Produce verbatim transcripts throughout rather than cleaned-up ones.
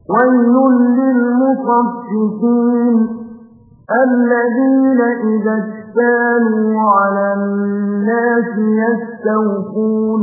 ويل للمطففين الذين إذا اكتالوا على الناس يستوفون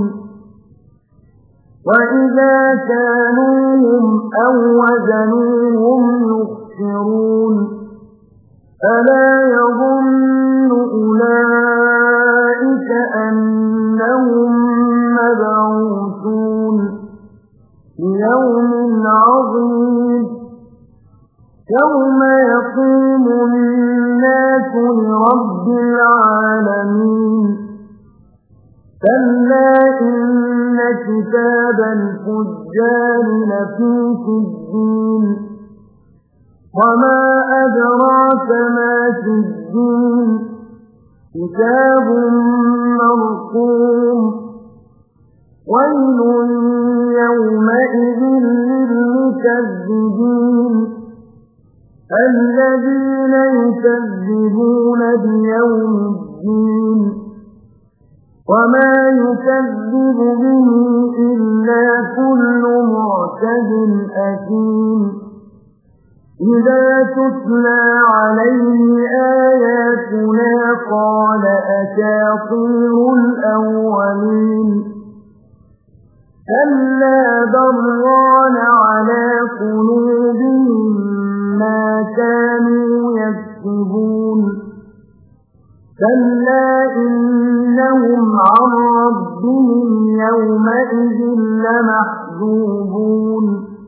وإذا كانوهم أو وزنوهم يخسرون ألا يظن أولئك أنهم مبعوثون ليوم عظيم يوم يقوم الناس لرب العالمين كلا إن كتاب الفجار لفي سجين وما أدراك ما سجين كتاب مرقوم ويل يومئذ للمكذبين الذين يكذبون بيوم الدين وما يكذب به إلا كل معتد أثيم إذا تتلى عليه آياتنا قال أساطير الأولين كلا بَرَّانَ على قلوبهم ما كانوا يكسبون كلا إنهم عن ربهم يومئذ لمحجوبون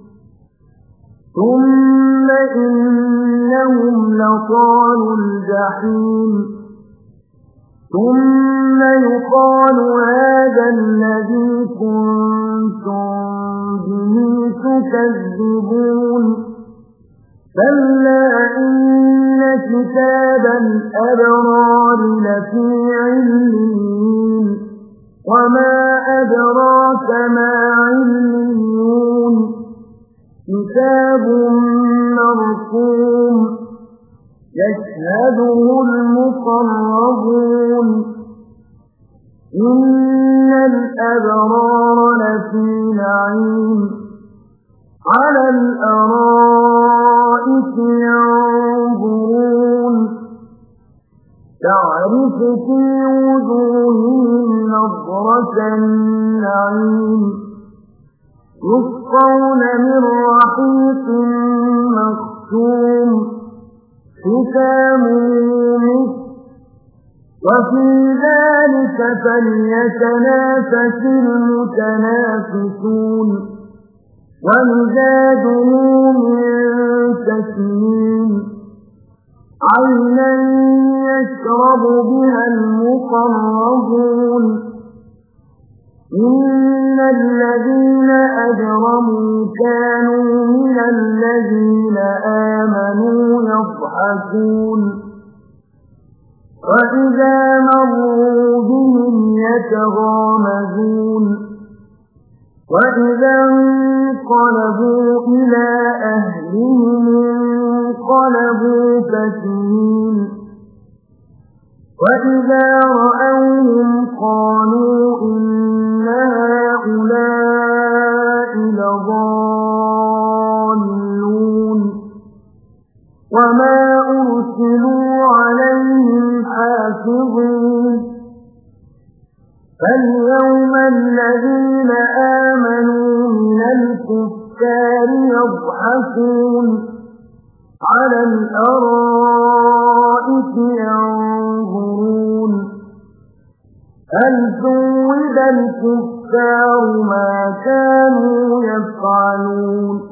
ثم إنهم لصالو الجحيم ثم يقال هذا الذي كنتم به تكذبون كلا إن كتاب الأبرار لفي عليين وما أدراك ما عليون كتاب مرقوم يشهده المقربون إن الأبرار لفي نعيم على الأرائك ينظرون تعرف في وجوههم نضرة النعيم يسقون من رحيق مختوم ختامه مسك وفي ذلك فليتنافس المتنافسون ومزاجه من تسنيم عينا يشرب بها المقربون إن الذين أجرموا كانوا من الذين آمنوا يضحكون وإذا مروا بهم يتغامزون وإذا انقلبوا إلى أهلهم انقلبوا فكهين وإذا رأوهم قالوا إن هؤلاء لضالون وما أرسلوا عليهم حافظين فاليوم الذين آمنوا من الكفار يضحكون على الأرائك ينظرون هل ثوب الكفار ما كانوا يفعلون